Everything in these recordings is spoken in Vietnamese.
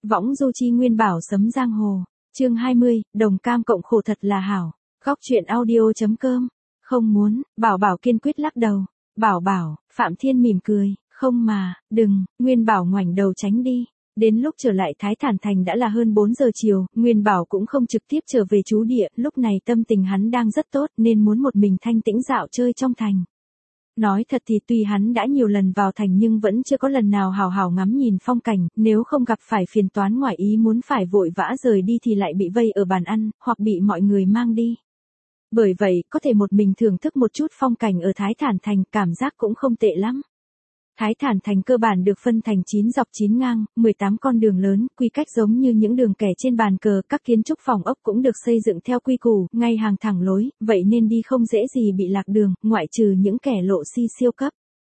Võng du chi Nguyên Bảo sấm giang hồ. Chương 20, đồng cam cộng khổ thật là hảo. Góc truyện audio.com. Không muốn, Bảo Bảo kiên quyết lắc đầu. Bảo Bảo, Phạm Thiên mỉm cười, không mà, đừng, Nguyên Bảo ngoảnh đầu tránh đi. Đến lúc trở lại Thái Thản Thành đã là hơn 4 giờ chiều, Nguyên Bảo cũng không trực tiếp trở về trú địa, lúc này tâm tình hắn đang rất tốt nên muốn một mình thanh tĩnh dạo chơi trong thành. Nói thật thì tuy hắn đã nhiều lần vào thành nhưng vẫn chưa có lần nào hào hào ngắm nhìn phong cảnh, nếu không gặp phải phiền toán ngoài ý muốn phải vội vã rời đi thì lại bị vây ở bàn ăn, hoặc bị mọi người mang đi. Bởi vậy, có thể một mình thưởng thức một chút phong cảnh ở Thái Thản Thành, cảm giác cũng không tệ lắm. Thái Thản Thành cơ bản được phân thành 9 dọc 9 ngang, 18 con đường lớn, quy cách giống như những đường kẻ trên bàn cờ, các kiến trúc phòng ốc cũng được xây dựng theo quy củ, ngay hàng thẳng lối, vậy nên đi không dễ gì bị lạc đường, ngoại trừ những kẻ lộ si siêu cấp.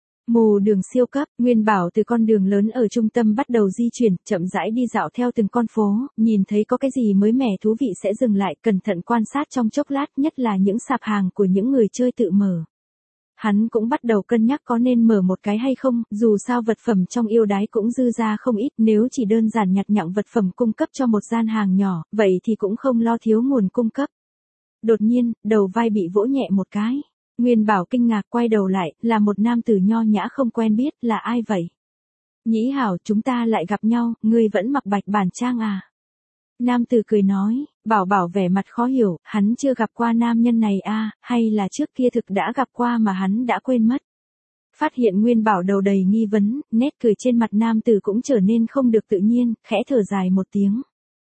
Mù đường siêu cấp, Nguyên Bảo từ con đường lớn ở trung tâm bắt đầu di chuyển, chậm rãi đi dạo theo từng con phố, nhìn thấy có cái gì mới mẻ thú vị sẽ dừng lại, cẩn thận quan sát trong chốc lát, nhất là những sạp hàng của những người chơi tự mở. Hắn cũng bắt đầu cân nhắc có nên mở một cái hay không, dù sao vật phẩm trong yêu đái cũng dư ra không ít, nếu chỉ đơn giản nhặt nhặng vật phẩm cung cấp cho một gian hàng nhỏ, vậy thì cũng không lo thiếu nguồn cung cấp. Đột nhiên, đầu vai bị vỗ nhẹ một cái. Nguyên Bảo kinh ngạc quay đầu lại, là một nam tử nho nhã không quen biết, là ai vậy? Nhĩ Hảo, chúng ta lại gặp nhau, ngươi vẫn mặc bạch bản trang à? Nam tử cười nói, Bảo Bảo vẻ mặt khó hiểu, hắn chưa gặp qua nam nhân này à, hay là trước kia thực đã gặp qua mà hắn đã quên mất. Phát hiện Nguyên Bảo đầu đầy nghi vấn, nét cười trên mặt nam tử cũng trở nên không được tự nhiên, khẽ thở dài một tiếng.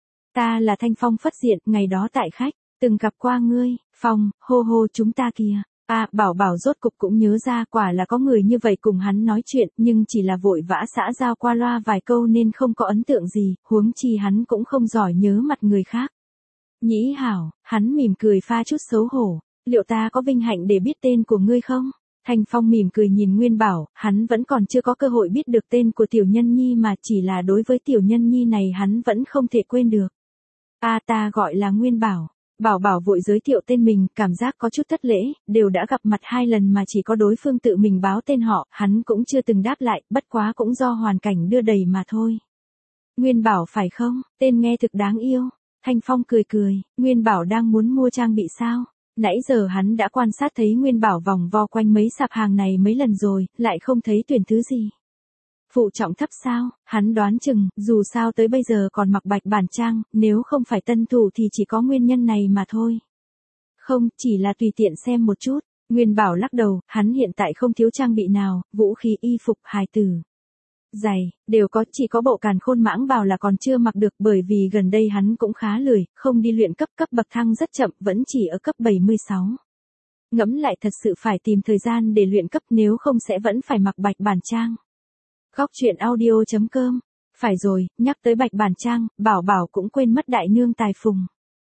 Ta là Thanh Phong Phất Diện, ngày đó tại khách, từng gặp qua ngươi, Phong, hô hô chúng ta kìa. À, Bảo Bảo rốt cục cũng nhớ ra quả là có người như vậy cùng hắn nói chuyện, nhưng chỉ là vội vã xã giao qua loa vài câu nên không có ấn tượng gì, huống chi hắn cũng không giỏi nhớ mặt người khác. Nhĩ Hảo, hắn mỉm cười pha chút xấu hổ, liệu ta có vinh hạnh để biết tên của ngươi không? Thanh Phong mỉm cười nhìn Nguyên Bảo, hắn vẫn còn chưa có cơ hội biết được tên của tiểu nhân nhi mà chỉ là đối với tiểu nhân nhi này hắn vẫn không thể quên được. À, ta gọi là Nguyên Bảo. Bảo Bảo vội giới thiệu tên mình, cảm giác có chút thất lễ, đều đã gặp mặt 2 lần mà chỉ có đối phương tự mình báo tên họ, hắn cũng chưa từng đáp lại, bất quá cũng do hoàn cảnh đưa đẩy mà thôi. Nguyên Bảo phải không, tên nghe thực đáng yêu. Thanh Phong cười cười, Nguyên Bảo đang muốn mua trang bị sao? Nãy giờ hắn đã quan sát thấy Nguyên Bảo vòng vo quanh mấy sạp hàng này mấy lần rồi, lại không thấy tuyển thứ gì. Phụ trọng thấp sao, hắn đoán chừng, dù sao tới bây giờ còn mặc bạch bản trang, nếu không phải tân thủ thì chỉ có nguyên nhân này mà thôi. Không, chỉ là tùy tiện xem một chút. Nguyên Bảo lắc đầu, hắn hiện tại không thiếu trang bị nào, vũ khí y phục, hài tử. Giày, đều có, chỉ có bộ càn khôn mãng bào là còn chưa mặc được bởi vì gần đây hắn cũng khá lười, không đi luyện cấp bậc thăng rất chậm, vẫn chỉ ở cấp 76. Ngẫm lại thật sự phải tìm thời gian để luyện cấp nếu không sẽ vẫn phải mặc bạch bản trang. Góc truyện audio.com. Phải rồi, nhắc tới bạch bản trang, Bảo Bảo cũng quên mất đại nương Tài Phùng.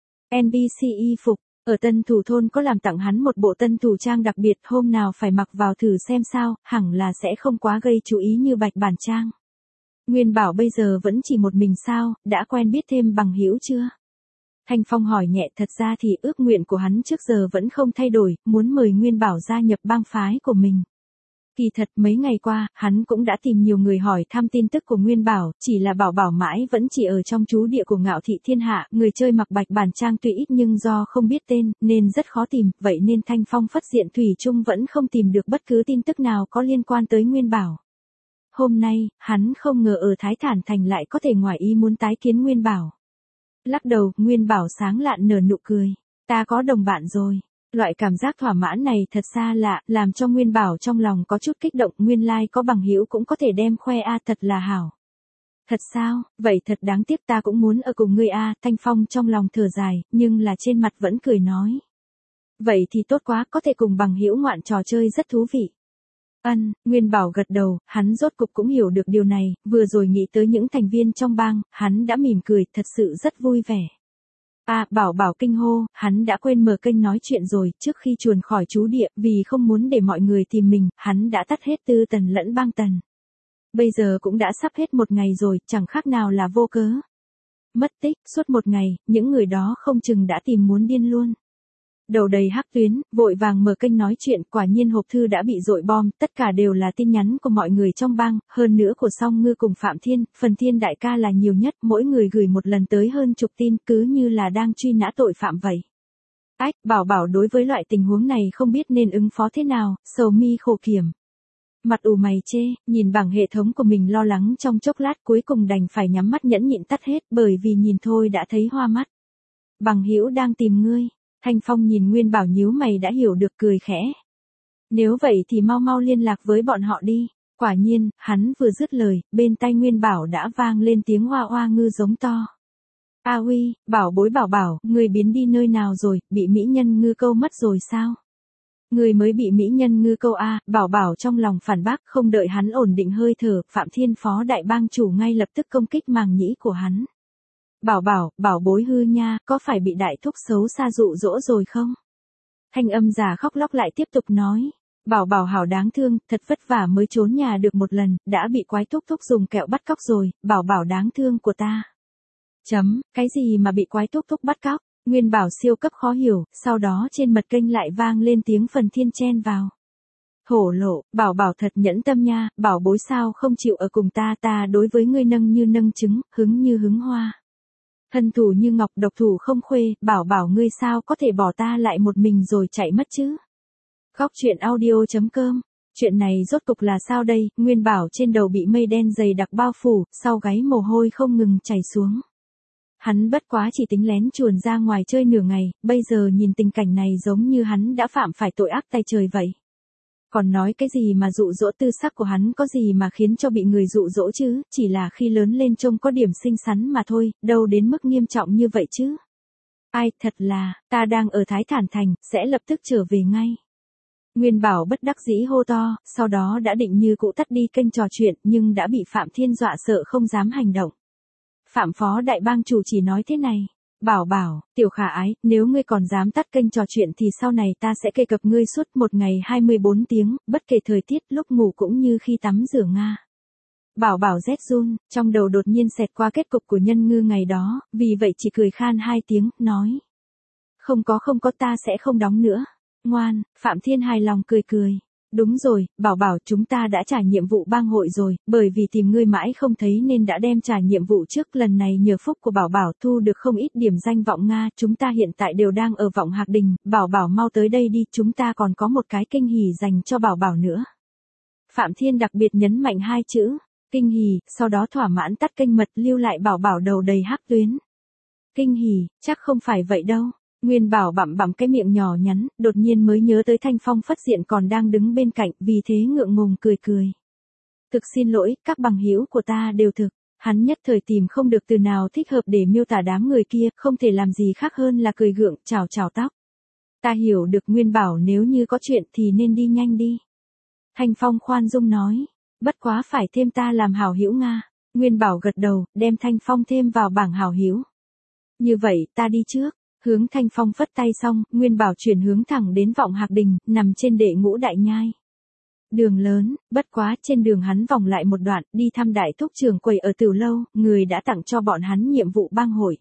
NPC y phục, ở Tân Thủ Thôn có làm tặng hắn một bộ tân thủ trang đặc biệt, hôm nào phải mặc vào thử xem sao, hẳn là sẽ không quá gây chú ý như bạch bản trang. Nguyên Bảo bây giờ vẫn chỉ một mình sao, đã quen biết thêm bằng hữu chưa? Thanh Phong hỏi nhẹ, thật ra thì ước nguyện của hắn trước giờ vẫn không thay đổi, muốn mời Nguyên Bảo gia nhập bang phái của mình. Kỳ thật mấy ngày qua, hắn cũng đã tìm nhiều người hỏi thăm tin tức của Nguyên Bảo, chỉ là Bảo Bảo mãi vẫn chỉ ở trong trú địa của Ngạo Thị Thiên Hạ, người chơi mặc bạch bản trang tuy ít nhưng do không biết tên, nên rất khó tìm, vậy nên Thanh Phong Phất Diện thủy chung vẫn không tìm được bất cứ tin tức nào có liên quan tới Nguyên Bảo. Hôm nay, hắn không ngờ ở Thái Thản Thành lại có thể ngoài ý muốn tái kiến Nguyên Bảo. Lắc đầu, Nguyên Bảo sáng lạn nở nụ cười, ta có đồng bạn rồi. Loại cảm giác thỏa mãn này thật xa lạ, làm cho Nguyên Bảo trong lòng có chút kích động, nguyên lai có bằng hữu cũng có thể đem khoe a, thật là hảo. Thật sao, vậy thật đáng tiếc, ta cũng muốn ở cùng ngươi a, Thanh Phong trong lòng thở dài, nhưng là trên mặt vẫn cười nói. Vậy thì tốt quá, có thể cùng bằng hữu ngoạn trò chơi rất thú vị. Nguyên Bảo gật đầu, hắn rốt cục cũng hiểu được điều này, vừa rồi nghĩ tới những thành viên trong bang, hắn đã mỉm cười, thật sự rất vui vẻ. À, Bảo Bảo kinh hô, hắn đã quên mở kênh nói chuyện rồi, trước khi chuồn khỏi trú địa, vì không muốn để mọi người tìm mình, hắn đã tắt hết Tư Tần lẫn Bang Tần. Bây giờ cũng đã sắp hết một ngày rồi, chẳng khác nào là vô cớ. Mất tích, suốt một ngày, những người đó không chừng đã tìm muốn điên luôn. Đầu đầy hắc tuyến, vội vàng mở kênh nói chuyện, quả nhiên hộp thư đã bị dội bom, tất cả đều là tin nhắn của mọi người trong bang, hơn nữa của Song Ngư cùng Phạm Thiên, phần Thiên đại ca là nhiều nhất, mỗi người gửi một lần tới hơn chục tin, cứ như là đang truy nã tội phạm vậy. Ách, Bảo Bảo đối với loại tình huống này không biết nên ứng phó thế nào, sầu mi khổ kiểm. Mặt ủ mày chê, nhìn bảng hệ thống của mình lo lắng trong chốc lát cuối cùng đành phải nhắm mắt nhẫn nhịn tắt hết bởi vì nhìn thôi đã thấy hoa mắt. Bằng hữu đang tìm ngươi. Thanh Phong nhìn Nguyên Bảo nhíu mày đã hiểu được cười khẽ. Nếu vậy thì mau mau liên lạc với bọn họ đi. Quả nhiên, hắn vừa dứt lời, bên tai Nguyên Bảo đã vang lên tiếng oa oa ngư giống to. A Huy, Bảo bối Bảo Bảo, ngươi biến đi nơi nào rồi, bị mỹ nhân ngư câu mất rồi sao? Người mới bị mỹ nhân ngư câu A, Bảo Bảo trong lòng phản bác không đợi hắn ổn định hơi thở, Phạm Thiên phó đại bang chủ ngay lập tức công kích màng nhĩ của hắn. Bảo Bảo, bảo bối hư nha, có phải bị đại thúc xấu xa dụ dỗ rồi không? Thanh âm già khóc lóc lại tiếp tục nói. Bảo Bảo hảo đáng thương, thật vất vả mới trốn nhà được một lần, đã bị quái thúc thúc dùng kẹo bắt cóc rồi, Bảo Bảo đáng thương của ta. Cái gì mà bị quái thúc thúc bắt cóc? Nguyên Bảo siêu cấp khó hiểu, sau đó trên mật kênh lại vang lên tiếng phần Thiên chen vào. Hổ lộ, Bảo Bảo thật nhẫn tâm nha, bảo bối sao không chịu ở cùng ta, ta đối với ngươi nâng như nâng trứng, hứng như hứng hoa. Thân thủ như ngọc độc thủ không khuê, Bảo Bảo ngươi sao có thể bỏ ta lại một mình rồi chạy mất chứ? Góc truyện audio.com. Chuyện này rốt cục là sao đây? Nguyên Bảo trên đầu bị mây đen dày đặc bao phủ, sau gáy mồ hôi không ngừng chảy xuống. Hắn bất quá chỉ tính lén chuồn ra ngoài chơi nửa ngày, bây giờ nhìn tình cảnh này giống như hắn đã phạm phải tội ác tay trời vậy. Còn nói cái gì mà dụ dỗ tư sắc của hắn có gì mà khiến cho bị người dụ dỗ chứ, chỉ là khi lớn lên trông có điểm xinh xắn mà thôi, đâu đến mức nghiêm trọng như vậy chứ. Ai, thật là, ta đang ở Thái Thản Thành, sẽ lập tức trở về ngay. Nguyên Bảo bất đắc dĩ hô to, sau đó đã định như cũ tắt đi kênh trò chuyện nhưng đã bị Phạm Thiên dọa sợ không dám hành động. Phạm phó đại bang chủ chỉ nói thế này. Bảo Bảo, tiểu khả ái, nếu ngươi còn dám tắt kênh trò chuyện thì sau này ta sẽ kê cập ngươi suốt một ngày 24 tiếng, bất kể thời tiết lúc ngủ cũng như khi tắm rửa Nga. Bảo Bảo rét run, trong đầu đột nhiên xẹt qua kết cục của nhân ngư ngày đó, vì vậy chỉ cười khan 2 tiếng, nói. Không có ta sẽ không đóng nữa. Ngoan, Phạm Thiên hài lòng cười cười. Đúng rồi, Bảo Bảo chúng ta đã trả nhiệm vụ bang hội rồi, bởi vì tìm ngươi mãi không thấy nên đã đem trả nhiệm vụ trước lần này nhờ phúc của Bảo Bảo thu được không ít điểm danh vọng Nga, chúng ta hiện tại đều đang ở vọng Hạc Đình, Bảo Bảo mau tới đây đi, chúng ta còn có một cái kinh hỉ dành cho Bảo Bảo nữa. Phạm Thiên đặc biệt nhấn mạnh 2 chữ, kinh hỉ, sau đó thỏa mãn tắt kênh mật lưu lại Bảo Bảo đầu đầy hắc tuyến. Kinh hỉ, chắc không phải vậy đâu. Nguyên Bảo bặm bặm cái miệng nhỏ nhắn, đột nhiên mới nhớ tới Thanh Phong Phất Diện còn đang đứng bên cạnh, vì thế ngượng ngùng cười cười. Thực xin lỗi, các bằng hữu của ta đều thực. Hắn nhất thời tìm không được từ nào thích hợp để miêu tả đám người kia, không thể làm gì khác hơn là cười gượng, chào tóc. Ta hiểu được Nguyên Bảo nếu như có chuyện thì nên đi nhanh đi. Thanh Phong khoan dung nói, bất quá phải thêm ta làm hảo hữu Nga. Nguyên Bảo gật đầu, đem Thanh Phong thêm vào bảng hảo hữu. Như vậy, ta đi trước. Hướng Thanh Phong phất tay xong, Nguyên Bảo chuyển hướng thẳng đến vọng Hạc Đình, nằm trên đệ ngũ đại nhai. Đường lớn, bất quá trên đường hắn vòng lại một đoạn, đi thăm đại thúc trưởng quầy ở Tửu Lâu, người đã tặng cho bọn hắn nhiệm vụ bang hội.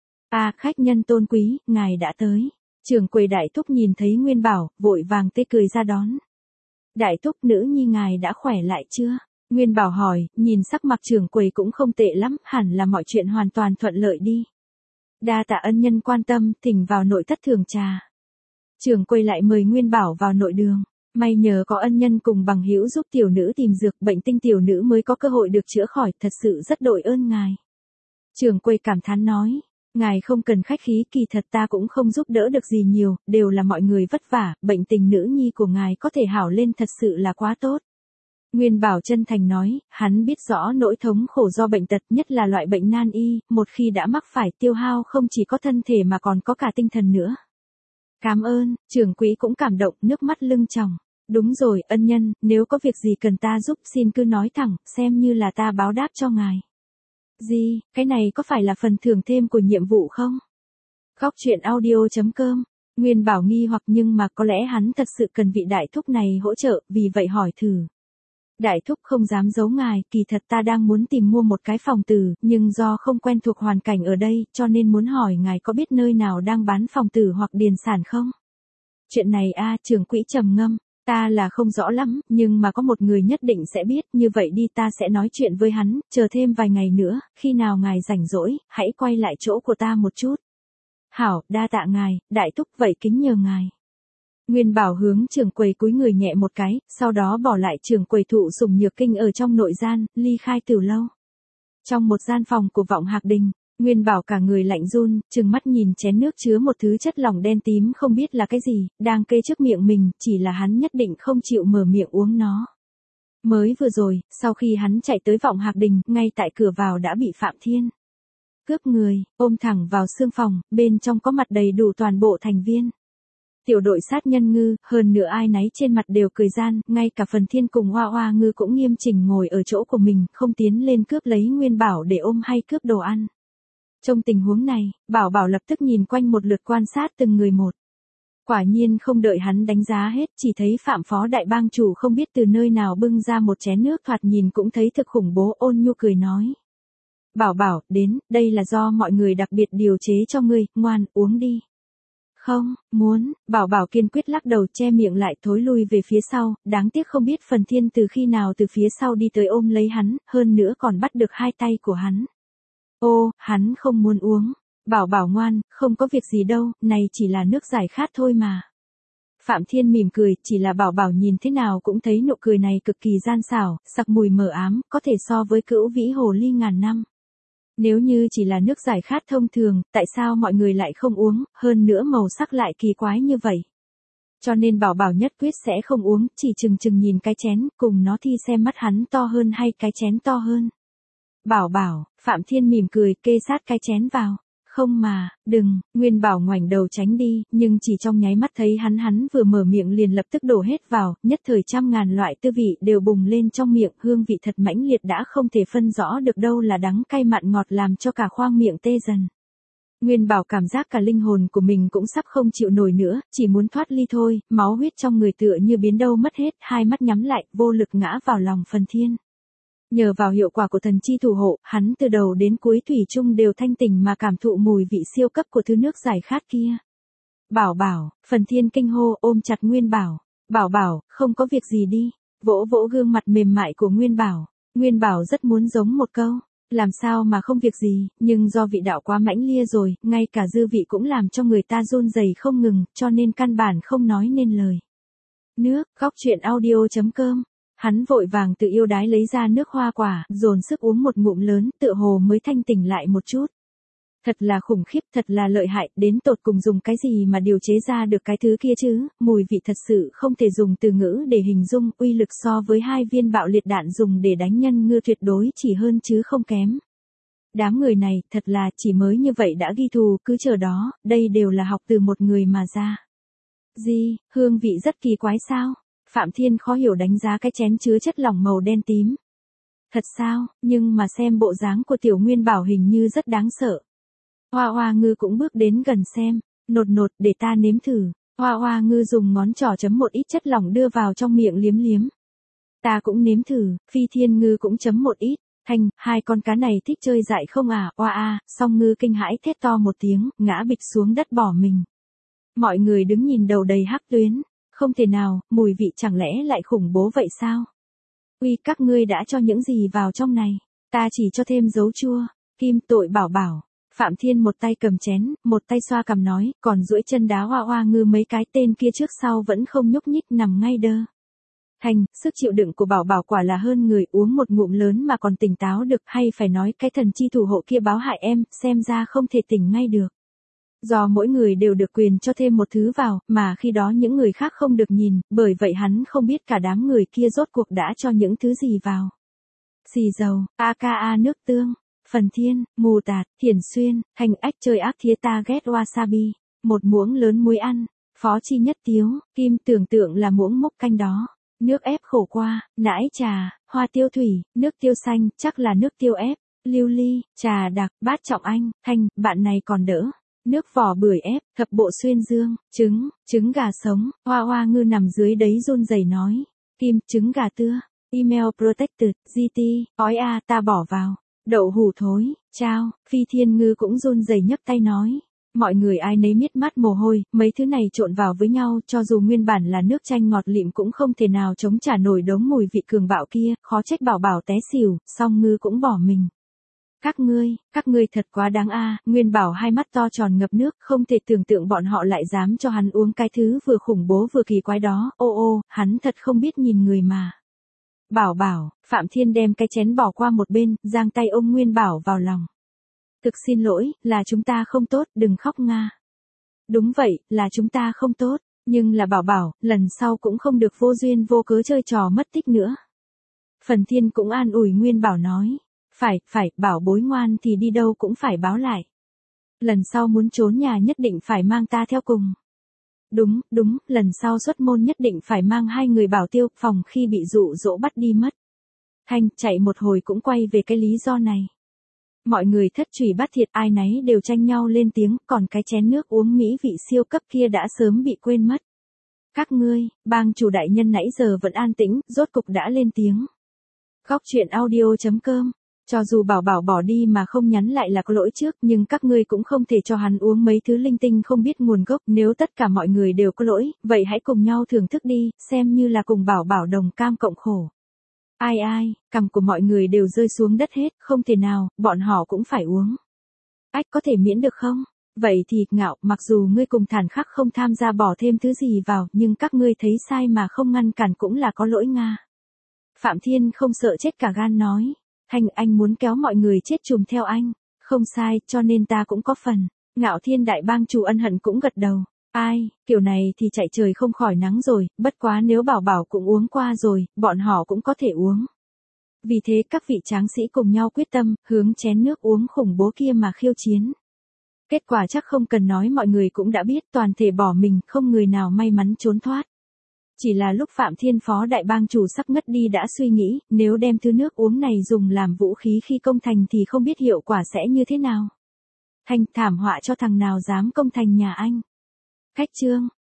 Khách nhân tôn quý, ngài đã tới. Trưởng quầy đại thúc nhìn thấy Nguyên Bảo, vội vàng tê cười ra đón. Đại thúc nữ nhi ngài đã khỏe lại chưa? Nguyên Bảo hỏi, nhìn sắc mặt trưởng quầy cũng không tệ lắm, hẳn là mọi chuyện hoàn toàn thuận lợi đi. Đa tạ ân nhân quan tâm, thỉnh vào nội thất thưởng trà. Trưởng quầy lại mời Nguyên Bảo vào nội đường. May nhờ có ân nhân cùng bằng hữu giúp tiểu nữ tìm dược bệnh tinh tiểu nữ mới có cơ hội được chữa khỏi, thật sự rất đội ơn ngài. Trưởng quầy cảm thán nói, ngài không cần khách khí, kỳ thật ta cũng không giúp đỡ được gì nhiều, đều là mọi người vất vả, bệnh tình nữ nhi của ngài có thể hảo lên thật sự là quá tốt. Nguyên Bảo chân thành nói, hắn biết rõ nỗi thống khổ do bệnh tật, nhất là loại bệnh nan y, một khi đã mắc phải tiêu hao không chỉ có thân thể mà còn có cả tinh thần nữa. Cảm ơn, trưởng quỹ cũng cảm động, nước mắt lưng tròng. Đúng rồi, ân nhân, nếu có việc gì cần ta giúp xin cứ nói thẳng, xem như là ta báo đáp cho ngài. Gì, cái này có phải là phần thưởng thêm của nhiệm vụ không? Góc truyện audio.com. Nguyên Bảo nghi hoặc nhưng mà có lẽ hắn thật sự cần vị đại thúc này hỗ trợ, vì vậy hỏi thử. Đại thúc không dám giấu ngài, kỳ thật ta đang muốn tìm mua một cái phòng tử, nhưng do không quen thuộc hoàn cảnh ở đây, cho nên muốn hỏi ngài có biết nơi nào đang bán phòng tử hoặc điền sản không? Chuyện này trưởng quỹ trầm ngâm, ta là không rõ lắm, nhưng mà có một người nhất định sẽ biết, như vậy đi ta sẽ nói chuyện với hắn, chờ thêm vài ngày nữa, khi nào ngài rảnh rỗi, hãy quay lại chỗ của ta một chút. Hảo, đa tạ ngài, đại thúc, vậy kính nhờ ngài. Nguyên Bảo hướng trưởng quầy cúi người nhẹ một cái, sau đó bỏ lại trưởng quầy thụ sủng nhược kinh ở trong nội gian, ly khai từ lâu. Trong một gian phòng của Vọng Hạc Đình, Nguyên Bảo cả người lạnh run, trừng mắt nhìn chén nước chứa một thứ chất lỏng đen tím không biết là cái gì, đang kê trước miệng mình, chỉ là hắn nhất định không chịu mở miệng uống nó. Mới vừa rồi, sau khi hắn chạy tới Vọng Hạc Đình, ngay tại cửa vào đã bị Phạm Thiên cướp người, ôm thẳng vào xương phòng, bên trong có mặt đầy đủ toàn bộ thành viên. Tiểu đội sát nhân Ngư, hơn nữa ai nấy trên mặt đều cười gian, ngay cả Phần Thiên cùng Hoa Hoa Ngư cũng nghiêm chỉnh ngồi ở chỗ của mình, không tiến lên cướp lấy Nguyên Bảo để ôm hay cướp đồ ăn. Trong tình huống này, Bảo Bảo lập tức nhìn quanh một lượt quan sát từng người một. Quả nhiên không đợi hắn đánh giá hết, chỉ thấy Phạm Phó Đại Bang Chủ không biết từ nơi nào bưng ra một chén nước thoạt nhìn cũng thấy thực khủng bố, ôn nhu cười nói. Bảo Bảo, đến, đây là do mọi người đặc biệt điều chế cho ngươi, ngoan, uống đi. Không, muốn, Bảo Bảo kiên quyết lắc đầu, che miệng lại, thối lui về phía sau, đáng tiếc không biết Phần Thiên từ khi nào từ phía sau đi tới ôm lấy hắn, hơn nữa còn bắt được hai tay của hắn. Ô, hắn không muốn uống. Bảo Bảo ngoan, không có việc gì đâu, này chỉ là nước giải khát thôi mà. Phạm Thiên mỉm cười, chỉ là Bảo Bảo nhìn thế nào cũng thấy nụ cười này cực kỳ gian xảo, sặc mùi mờ ám, có thể so với cữu vĩ hồ ly ngàn năm. Nếu như chỉ là nước giải khát thông thường, tại sao mọi người lại không uống, hơn nữa màu sắc lại kỳ quái như vậy. Cho nên Bảo Bảo nhất quyết sẽ không uống, chỉ chừng nhìn cái chén, cùng nó thi xem mắt hắn to hơn hay cái chén to hơn. Bảo Bảo, Phạm Thiên mỉm cười, kê sát cái chén vào. Không mà, đừng, Nguyên Bảo ngoảnh đầu tránh đi, nhưng chỉ trong nháy mắt thấy hắn vừa mở miệng liền lập tức đổ hết vào, nhất thời trăm ngàn loại tư vị đều bùng lên trong miệng, hương vị thật mãnh liệt đã không thể phân rõ được đâu là đắng cay mặn ngọt làm cho cả khoang miệng tê dần. Nguyên Bảo cảm giác cả linh hồn của mình cũng sắp không chịu nổi nữa, chỉ muốn thoát ly thôi, máu huyết trong người tựa như biến đâu mất hết, hai mắt nhắm lại, vô lực ngã vào lòng Phần Thiên. Nhờ vào hiệu quả của thần chi thủ hộ, hắn từ đầu đến cuối thủy chung đều thanh tỉnh mà cảm thụ mùi vị siêu cấp của thứ nước giải khát kia. Bảo Bảo, Phần Thiên kinh hô ôm chặt Nguyên Bảo. Bảo Bảo, không có việc gì đi. Vỗ vỗ gương mặt mềm mại của Nguyên Bảo. Nguyên Bảo rất muốn giống một câu. Làm sao mà không việc gì, nhưng do vị đạo quá mãnh lia rồi, ngay cả dư vị cũng làm cho người ta run rẩy không ngừng, cho nên căn bản không nói nên lời. Nước, góc truyện audio.com. Hắn vội vàng tự yêu đái lấy ra nước hoa quả, dồn sức uống một ngụm lớn, tựa hồ mới thanh tỉnh lại một chút. Thật là khủng khiếp, thật là lợi hại, đến tột cùng dùng cái gì mà điều chế ra được cái thứ kia chứ, mùi vị thật sự không thể dùng từ ngữ để hình dung, uy lực so với 2 viên bạo liệt đạn dùng để đánh nhân ngư tuyệt đối chỉ hơn chứ không kém. Đám người này, thật là chỉ mới như vậy đã ghi thù, cứ chờ đó, đây đều là học từ một người mà ra. Gì, hương vị rất kỳ quái sao? Phạm Thiên khó hiểu đánh giá cái chén chứa chất lỏng màu đen tím. Thật sao, nhưng mà xem bộ dáng của Tiểu Nguyên Bảo hình như rất đáng sợ. Hoa Hoa Ngư cũng bước đến gần xem, nột để ta nếm thử. Hoa Hoa Ngư dùng ngón trỏ chấm một ít chất lỏng đưa vào trong miệng liếm. Ta cũng nếm thử, Phi Thiên Ngư cũng chấm một ít. Thành, hai con cá này thích chơi dại không à, song Ngư kinh hãi thét to một tiếng, ngã bịch xuống đất bỏ mình. Mọi người đứng nhìn đầu đầy hắc tuyến. Không thể nào, mùi vị chẳng lẽ lại khủng bố vậy sao? Uy, các ngươi đã cho những gì vào trong này? Ta chỉ cho thêm dấu chua. Kim tội Bảo Bảo. Phạm Thiên một tay cầm chén, một tay xoa cằm nói, còn duỗi chân đá Hoa Hoa Ngư mấy cái, tên kia trước sau vẫn không nhúc nhích nằm ngay đơ. Thành, sức chịu đựng của Bảo Bảo quả là hơn người, uống một ngụm lớn mà còn tỉnh táo được, hay phải nói cái thần chi thủ hộ kia báo hại em, xem ra không thể tỉnh ngay được. Do mỗi người đều được quyền cho thêm một thứ vào, mà khi đó những người khác không được nhìn, bởi vậy hắn không biết cả đám người kia rốt cuộc đã cho những thứ gì vào. Xì dầu, aka nước tương, Phần Thiên, mù tạt, Hiển Xuyên, Hành Ách chơi ác thía ta ghét wasabi, một muỗng lớn muối ăn, Phó Chi Nhất Tiếu, Kim tưởng tượng là muỗng múc canh đó, nước ép khổ qua, nãi trà, hoa tiêu thủy, nước tiêu xanh, chắc là nước tiêu ép, lưu ly, trà đặc, bát trọng anh, Thanh, bạn này còn đỡ. Nước vỏ bưởi ép, thập bộ xuyên dương, trứng gà sống, Hoa Hoa Ngư nằm dưới đấy run rẩy nói. Kim, trứng gà tưa, email protected, GT, ói ta bỏ vào. Đậu hủ thối, chao, Phi Thiên Ngư cũng run rẩy nhấc tay nói. Mọi người ai nấy miết mắt mồ hôi, mấy thứ này trộn vào với nhau, cho dù nguyên bản là nước chanh ngọt lịm cũng không thể nào chống trả nổi đống mùi vị cường bạo kia, khó trách Bảo Bảo té xỉu, song Ngư cũng bỏ mình. Các ngươi thật quá đáng a. Nguyên Bảo hai mắt to tròn ngập nước, không thể tưởng tượng bọn họ lại dám cho hắn uống cái thứ vừa khủng bố vừa kỳ quái đó, ô, hắn thật không biết nhìn người mà. Bảo Bảo, Phạm Thiên đem cái chén bỏ qua một bên, giang tay ôm Nguyên Bảo vào lòng. Thực xin lỗi, là chúng ta không tốt, đừng khóc Nga. Đúng vậy, là chúng ta không tốt, nhưng là Bảo Bảo, lần sau cũng không được vô duyên vô cớ chơi trò mất tích nữa. Phần Thiên cũng an ủi Nguyên Bảo nói. Phải, Bảo bối ngoan thì đi đâu cũng phải báo lại. Lần sau muốn trốn nhà nhất định phải mang ta theo cùng. Đúng, lần sau xuất môn nhất định phải mang 2 người bảo tiêu, phòng khi bị dụ dỗ bắt đi mất. Thanh chạy một hồi cũng quay về cái lý do này. Mọi người thất trùy bắt thiệt, ai nấy đều tranh nhau lên tiếng, còn cái chén nước uống mỹ vị siêu cấp kia đã sớm bị quên mất. Các ngươi, bang chủ đại nhân nãy giờ vẫn an tĩnh, rốt cục đã lên tiếng. Góc truyện audio.com. Cho dù Bảo Bảo bỏ đi mà không nhắn lại là có lỗi trước, nhưng các ngươi cũng không thể cho hắn uống mấy thứ linh tinh không biết nguồn gốc, nếu tất cả mọi người đều có lỗi, vậy hãy cùng nhau thưởng thức đi, xem như là cùng Bảo Bảo đồng cam cộng khổ. Ai, cằm của mọi người đều rơi xuống đất hết, không thể nào, bọn họ cũng phải uống. Ách, có thể miễn được không? Vậy thì, Ngạo, mặc dù ngươi cùng Thản Khắc không tham gia bỏ thêm thứ gì vào, nhưng các ngươi thấy sai mà không ngăn cản cũng là có lỗi Nga. Phạm Thiên không sợ chết cả gan nói. Thanh, anh muốn kéo mọi người chết chùm theo anh. Không sai, cho nên ta cũng có phần. Ngạo Thiên đại bang chủ ân hận cũng gật đầu. Ai, kiểu này thì chạy trời không khỏi nắng rồi, bất quá nếu Bảo Bảo cũng uống qua rồi, bọn họ cũng có thể uống. Vì thế các vị tráng sĩ cùng nhau quyết tâm, hướng chén nước uống khủng bố kia mà khiêu chiến. Kết quả chắc không cần nói mọi người cũng đã biết, toàn thể bỏ mình, không người nào may mắn trốn thoát. Chỉ là lúc Phạm Thiên phó đại bang chủ sắp ngất đi đã suy nghĩ, nếu đem thứ nước uống này dùng làm vũ khí khi công thành thì không biết hiệu quả sẽ như thế nào. Thanh, thảm họa cho thằng nào dám công thành nhà anh. Cách chương.